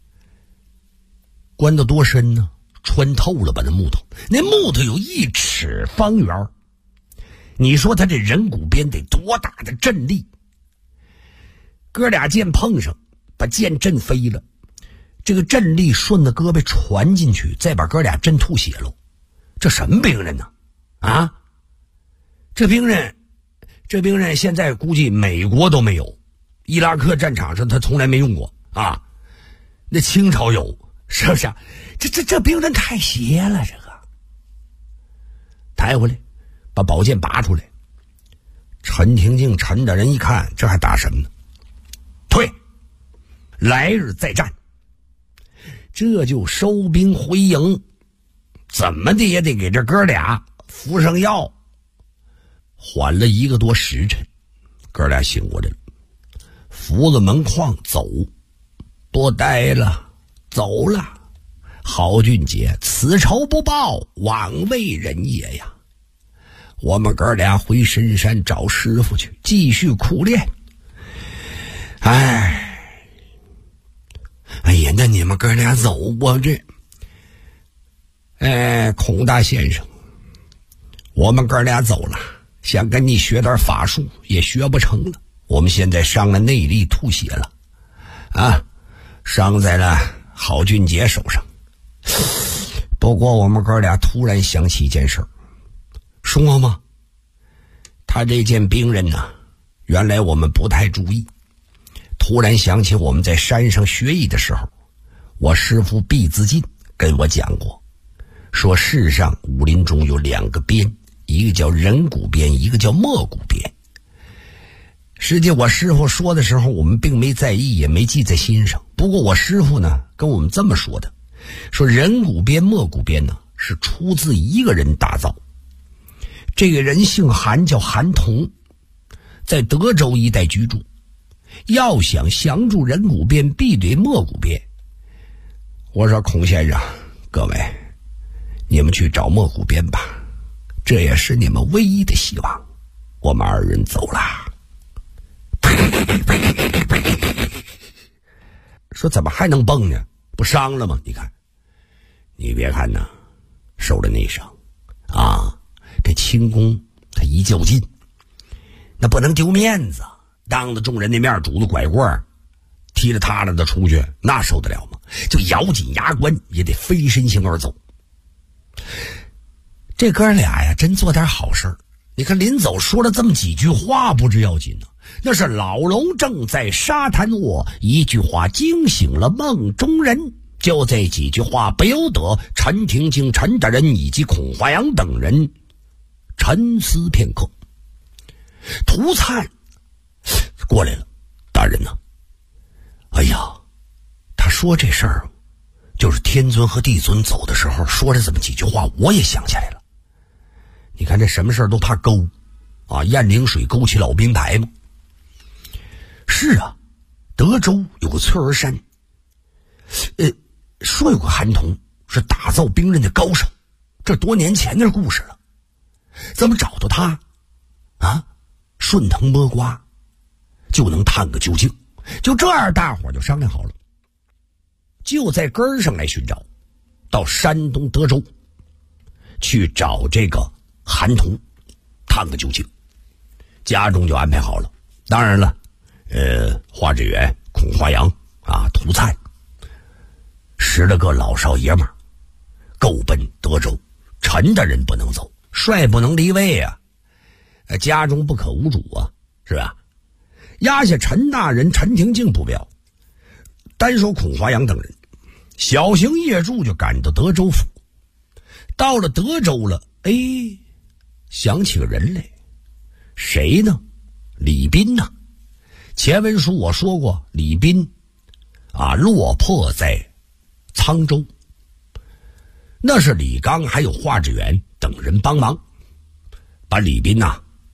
关得多深呢？穿透了吧那木头，那木头有1尺方圆，你说他这人骨鞭得多大的震力？哥俩剑碰上，把剑震飞了，这个震力顺着胳膊传进去，再把哥俩震吐血了。这什么兵刃呢？啊，这兵刃现在估计美国都没有，伊拉克战场上他从来没用过啊。那清朝有，是不是？这兵刃太邪了，这个抬回来，把宝剑拔出来。陈廷敬陈大人一看，这还打什么呢？退，来日再战。这就收兵回营，怎么的也得给这哥俩服上药。缓了1个多时辰，哥俩醒过来了，扶个门框走，多待了，走了。郝俊杰，此仇不报，枉为人也呀！我们哥俩回深山找师傅去，继续苦练。哎呀，那你们哥俩走，我这，孔大先生，我们哥俩走了，想跟你学点法术，也学不成了。我们现在伤了内力，吐血了，啊，伤在了郝俊杰手上。不过我们哥俩突然想起一件事儿，说吗？他这件兵刃呢，原来我们不太注意，突然想起我们在山上学艺的时候，我师父毕自尽跟我讲过，说世上武林中有2个鞭，一个叫人骨鞭，一个叫墨骨鞭。实际我师父说的时候，我们并没在意，也没记在心上。不过我师父呢跟我们这么说的，说人骨鞭、墨骨鞭呢是出自一个人打造。这个人姓韩，叫韩童，在德州一带居住。要想降住人骨鞭，必对墨骨鞭。我说孔先生，各位，你们去找墨骨鞭吧，这也是你们唯一的希望。我们2人走了。说怎么还能蹦呢？不伤了吗？你看，你别看呐，受了内伤啊，这轻功他一较劲，那不能丢面子，当着众人的面拄着拐棍踢了踏了的出去，那受得了吗？就咬紧牙关也得飞身行而走。这哥俩呀，真做点好事儿。你看临走说了这么几句话，不知要紧呢。那是老龙正在沙滩卧，一句话惊醒了梦中人。就这几句话，不由得陈廷敬陈大人以及孔华阳等人沉思片刻。涂灿过来了，大人呢？哎呀，他说这事儿就是天尊和地尊走的时候说了这么几句话，我也想起来了。你看这什么事儿都怕勾啊，雁翎水勾起老兵牌嘛。是啊，德州有个翠儿山，说有个韩童是打造兵刃的高手，这多年前的故事了。怎么找到他啊？顺藤摸瓜就能探个究竟。就这样，大伙就商量好了，就在根儿上来寻找，到山东德州去找这个韩童，探个究竟。家中就安排好了，当然了，华志远、孔华阳啊、涂灿10来个老少爷们儿够奔德州。陈大人不能走，帅不能离位啊，家中不可无主啊，是吧？压下陈大人陈廷敬不表，单说孔华阳等人小型夜驻就赶到德州府。到了德州了，想起个人来，谁呢？李斌呢？前文书我说过，李斌啊落魄在沧州，那是李刚还有华志远等人帮忙，把李斌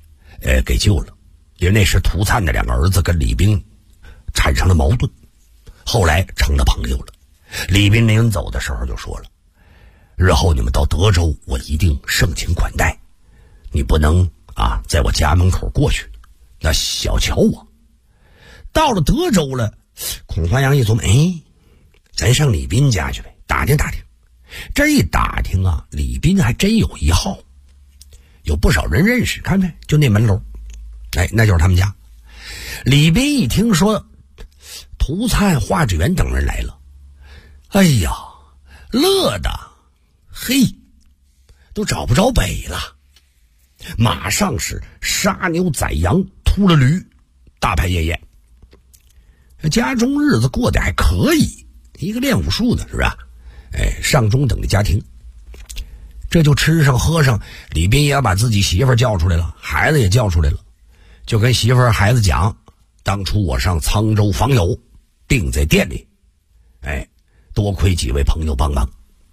给救了。因为那时涂灿的2个儿子跟李斌产生了矛盾，后来成了朋友了。李斌临走的时候就说了，日后你们到德州，我一定盛情款待，你不能在我家门口过去，那小瞧我。到了德州了，孔华阳一琢磨，咱上李斌家去呗，打听打听。这一打听李斌还真有一号，有不少人认识，看看就那门楼，那就是他们家。李斌一听说涂灿、华志远等人来了，哎呀，乐的嘿，都找不着北了，马上是杀牛宰羊，秃了驴，大排宴宴。家中日子过得还可以，一个练武术的是吧？上中等的家庭，这就吃上喝上。李斌也把自己媳妇叫出来了，孩子也叫出来了，就跟媳妇孩子讲，当初我上沧州访友，病在店里，多亏几位朋友帮忙。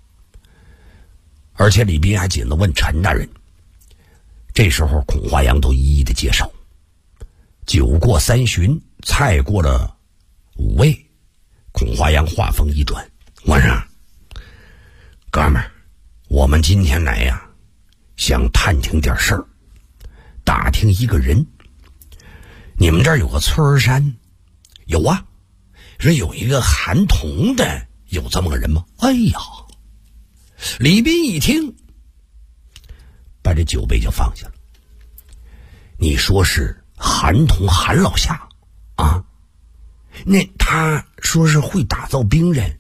而且李斌还紧了问陈大人。这时候孔华阳都一一的介绍，酒过3巡，菜过了5味，孔华阳话锋一转，晚上，哥们儿，我们今天来呀，想探听点事儿，打听一个人。你们这儿有个村山？有啊，说有一个韩童的，有这么个人吗？哎呀，李斌一听，把这酒杯就放下了。你说是韩童韩老夏啊？那他说是会打造兵刃，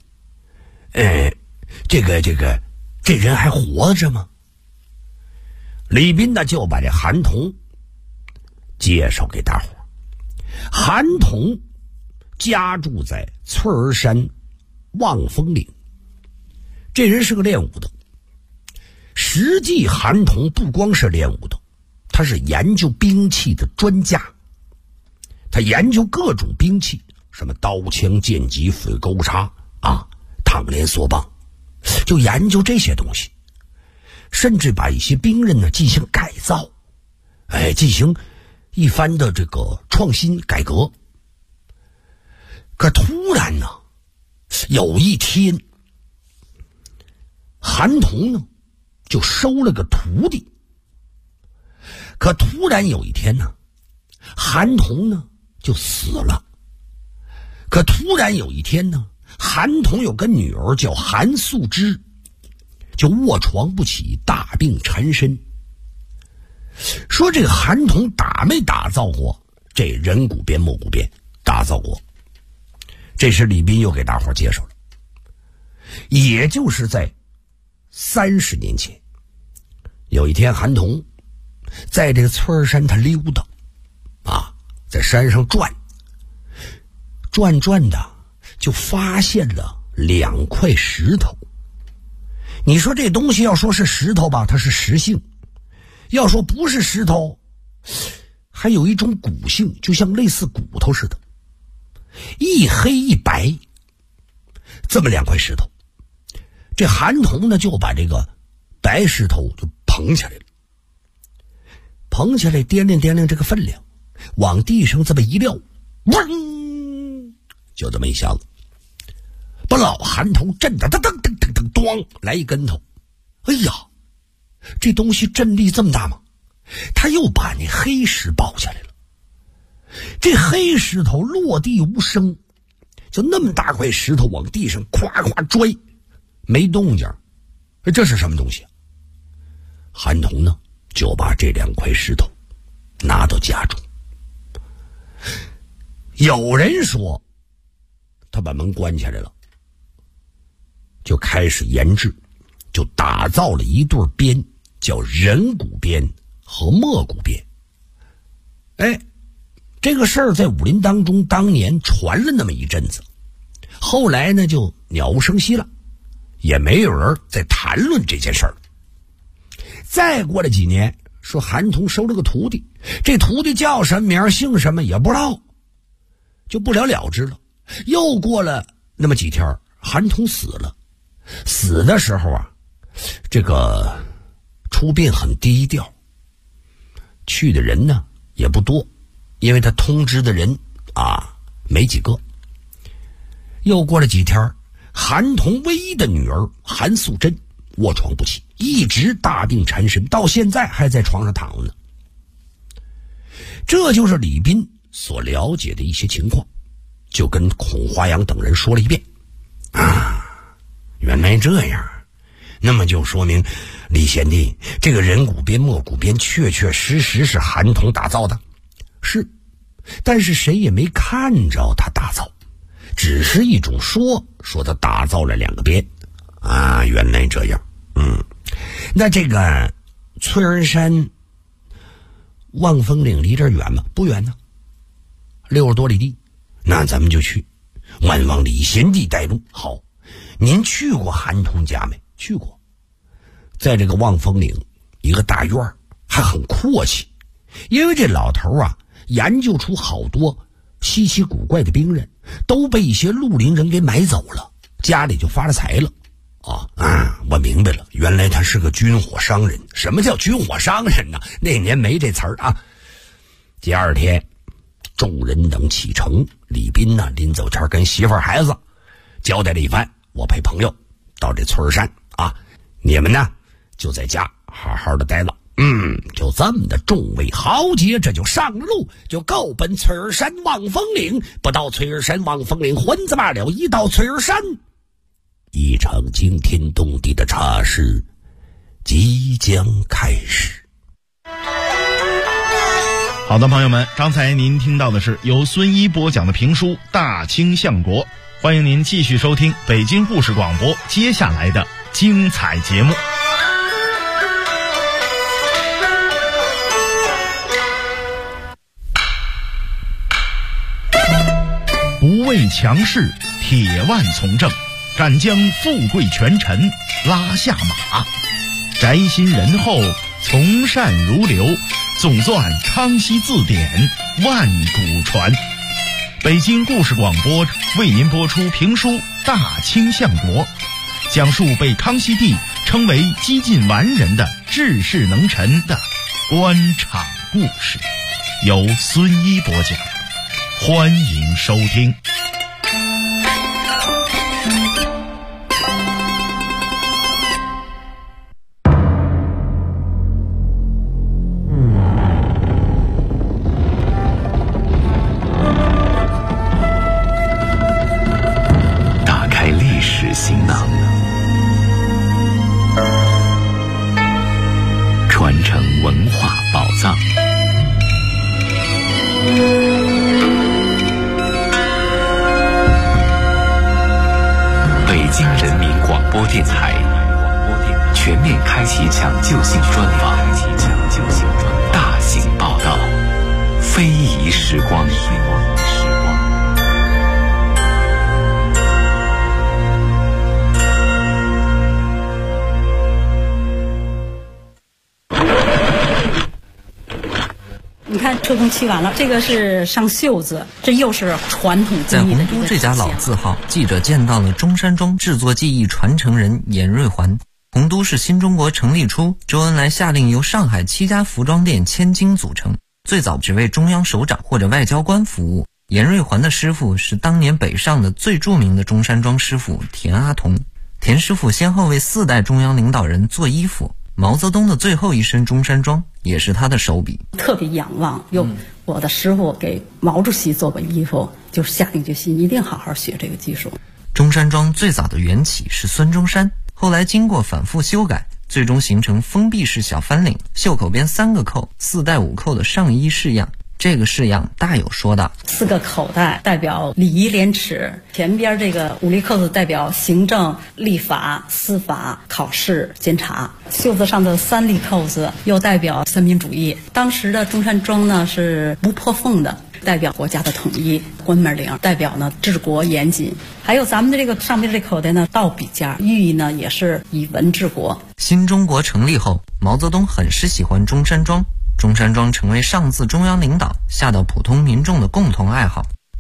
这人还活着吗？李斌呢就把这韩童介绍给大伙。韩童家住在翠儿山望风岭，这人是个练武的。实际韩童不光是练武的，他是研究兵器的专家。他研究各种兵器，什么刀枪剑戟斧钩叉烫连索棒，就研究这些东西，甚至把一些兵刃呢进行改造，进行一番的这个创新改革。可突然呢，有一天，韩童呢就收了个徒弟。可突然有一天呢，韩童呢就死了。可突然有一天呢，韩童有个女儿叫韩素芝，就卧床不起，大病缠身。说这个韩童打没打造过这人骨鞭木骨鞭？打造过。这时李斌又给大伙介绍了，也就是在30年前，有一天韩童在这个村山他溜达在山上转的，就发现了2块石头。你说这东西要说是石头吧，它是石性；要说不是石头，还有一种骨性，就像类似骨头似的，一黑一白，这么2块石头。这韩童呢就把这个白石头就捧起来了，捧起来掂量掂量这个分量，往地上这么一撂，嗡，就这么一下子，把老韩童震得噔噔噔噔噔咣来一跟头。哎呀，这东西震力这么大吗？他又把那黑石抱下来了。这黑石头落地无声，就那么大块石头往地上夸夸拽，没动静。这是什么东西？韩童呢就把这2块石头拿到家中。有人说他把门关起来了，就开始研制，就打造了一对鞭，叫人骨鞭和墨骨鞭。这个事儿在武林当中当年传了那么一阵子，后来呢就鸟无声息了，也没有人再谈论这件事儿。再过了几年，说韩童收了个徒弟，这徒弟叫什么名姓什么也不知道，就不了了之了。又过了那么几天，韩童死了。死的时候这个出殡很低调，去的人呢也不多，因为他通知的人没几个。又过了几天，韩童唯一的女儿韩素贞卧床不起，一直大病缠身，到现在还在床上躺着呢。这就是李斌所了解的一些情况，就跟孔华阳等人说了一遍。原来这样，那么就说明李贤弟这个人骨边莫骨边确确实实是韩童打造的。是，但是谁也没看着他打造，只是一种说他打造了2个边。原来这样。那这个翠儿山望风岭离这儿远吗？不远呢，60多里地。那咱们就去，万望李贤弟带路。好，您去过韩童家没？去过。在这个望风岭一个大院，还很阔气，因为这老头研究出好多稀奇古怪的兵刃，都被一些绿林人给买走了，家里就发了财了。我明白了，原来他是个军火商人。什么叫军火商人呢？那年没这词儿啊。第二天，众人等启程，李斌临走前跟媳妇儿孩子交代了一番，我陪朋友到这翠儿山你们呢就在家好好的待了。就这么的，众位豪杰这就上了路，就够奔翠儿山望风岭。不到翠儿山望风岭混子罢了，一到翠儿山，一场惊天动地的茶事即将开始。 好的，朋友们，刚才您听到的是由孙一播讲的评书《大清相国》，欢迎您继续收听北京故事广播接下来的精彩节目。不畏强势，铁腕从政，敢将富贵权臣拉下马，宅心仁厚，从善如流，总纂康熙字典，万古传。北京故事广播为您播出评书《大清相国》，讲述被康熙帝称为几近完人的治世能臣的官场故事，由孙一播讲，欢迎收听。 打开历史行囊，传承文化宝藏。北京人民广播电台全面开启抢救性专访，大型报道，非遗时光。 你看车工漆完了，这个是上袖子，这又是传统技艺的。 在洪都这家老字号，记者见到了中山装制作技艺传承人严瑞环。洪都是新中国成立初，周恩来下令由上海7家服装店千金组成，最早只为中央首长或者外交官服务。严瑞环的师傅是当年北上的最著名的中山装师傅田阿童。田师傅先后为4代中央领导人做衣服，毛泽东的最后一身中山装也是他的手笔。 特别仰望，我的师傅给毛主席做过衣服，就下定决心一定好好学这个技术。 中山装最早的缘起是孙中山，后来经过反复修改，最终形成封闭式小翻领，袖口边3个扣，4带5扣的上衣式样。这个式样大有说道，4个口袋代表礼仪廉耻，前边这个5粒扣子代表行政、立法、司法、考试、监察，袖子上的3粒扣子又代表三民主义。当时的中山装呢是不破缝的，代表国家的统一。关门领代表呢治国严谨，还有咱们的这个上面这口袋呢倒笔架，寓意呢也是以文治国。新中国成立后，毛泽东很是喜欢中山装，中山装成为上自中央领导下到普通民众的共同爱好。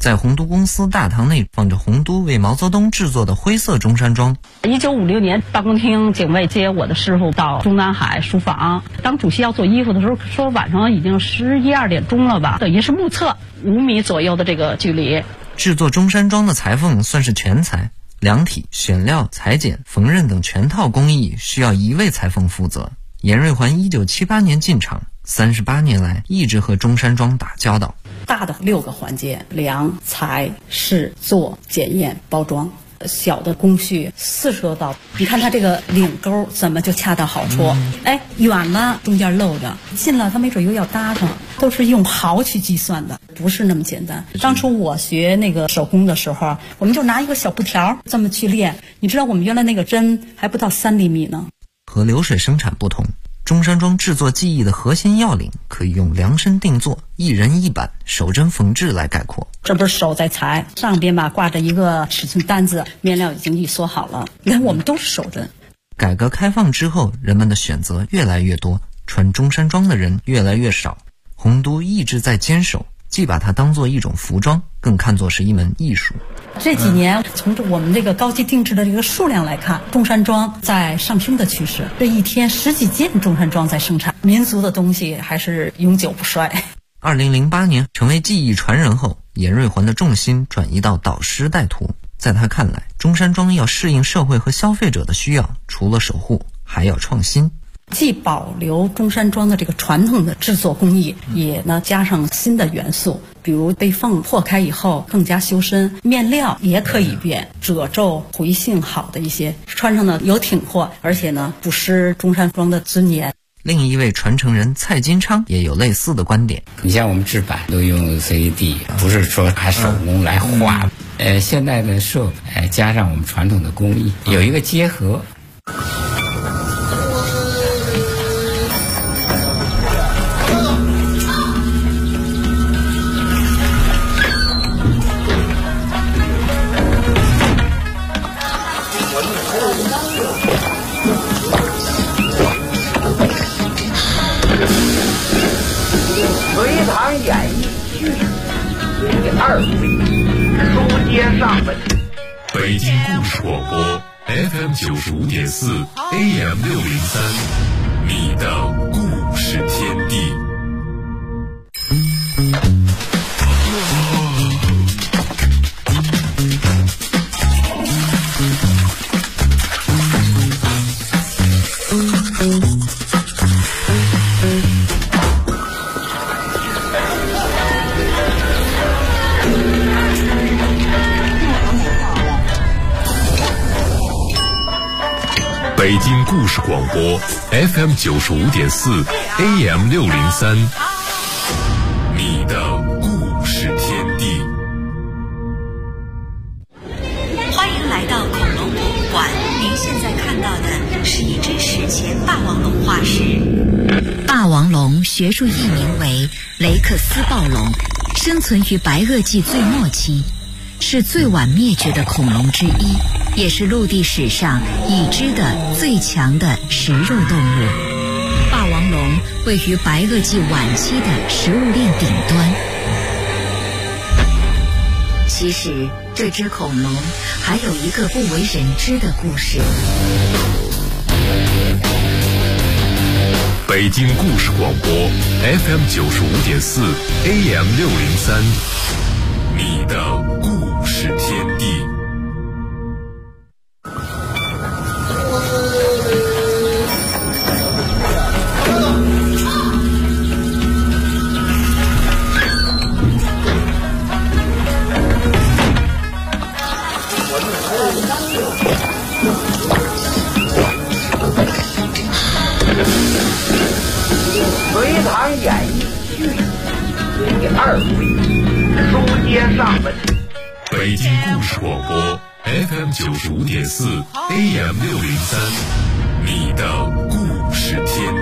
在洪都公司大堂内放着洪都为毛泽东制作的灰色中山装。 1956年，办公厅警卫接我的师傅到中南海书房，当主席要做衣服的时候，说晚上已经11、12点钟了吧，等于是目测5米左右的这个距离。 制作中山装的裁缝算是全才，量体、选料、裁剪、缝纫等全套工艺需要一位裁缝负责。严瑞环1978年进厂，38年来一直和中山装打交道。 大的6个环节：量、裁、试、做、检验、包装。小的工序40多道，你看它这个领钩怎么就恰到好处？远了中间漏着，近了它没准又要搭上，都是用毫去计算的，不是那么简单。当初我学那个手工的时候，我们就拿一个小布条这么去练，你知道我们原来那个针还不到3厘米呢。 和流水生产不同，中山装制作技艺的核心要领可以用量身定做、一人一板、手针缝制来概括。 这不是手在裁，上边吧挂着一个尺寸单子，面料已经预缩好了。你看我们都是手针。 改革开放之后，人们的选择越来越多，穿中山装的人越来越少。洪都一直在坚守，既把它当作一种服装，更看作是一门艺术。 这几年从我们这个高级定制的这个数量来看，中山装在上升的趋势。这一天10几件中山装在生产，民族的东西还是永久不衰。 2008年成为技艺传人后，严瑞环的重心转移到导师带徒。在他看来，中山装要适应社会和消费者的需要，除了守护，还要创新。 既保留中山装的这个传统的制作工艺，也呢加上新的元素，比如被缝破开以后更加修身，面料也可以变，褶皱回性好的一些，穿上呢有挺阔，而且呢不失中山装的尊严。 另一位传承人蔡金昌也有类似的观点。 你像我们制版都用 CAD， 不是说还手工来画。现在的设备加上我们传统的工艺，有一个结合。 隋唐演义序第2回，书接上文。 北京故事广播 FM 95.4 AM 603，你的故事天地。北京故事广播 FM 95.4 AM 603，你的故事天地。 欢迎来到恐龙博物馆，您现在看到的是一只史前霸王龙化石。霸王龙学术译名为雷克斯暴龙，生存于白垩纪最末期，是最晚灭绝的恐龙之一，也是陆地史上已知的最强的食肉动物。霸王龙位于白垩纪晚期的食物链顶端。其实这只恐龙还有一个不为人知的故事。 北京故事广播 FM 95.4 AM 603，你的故事天地。 隋唐演义序第2回，书接上文。 北京故事广播 FM 95.4 AM 603，你的故事天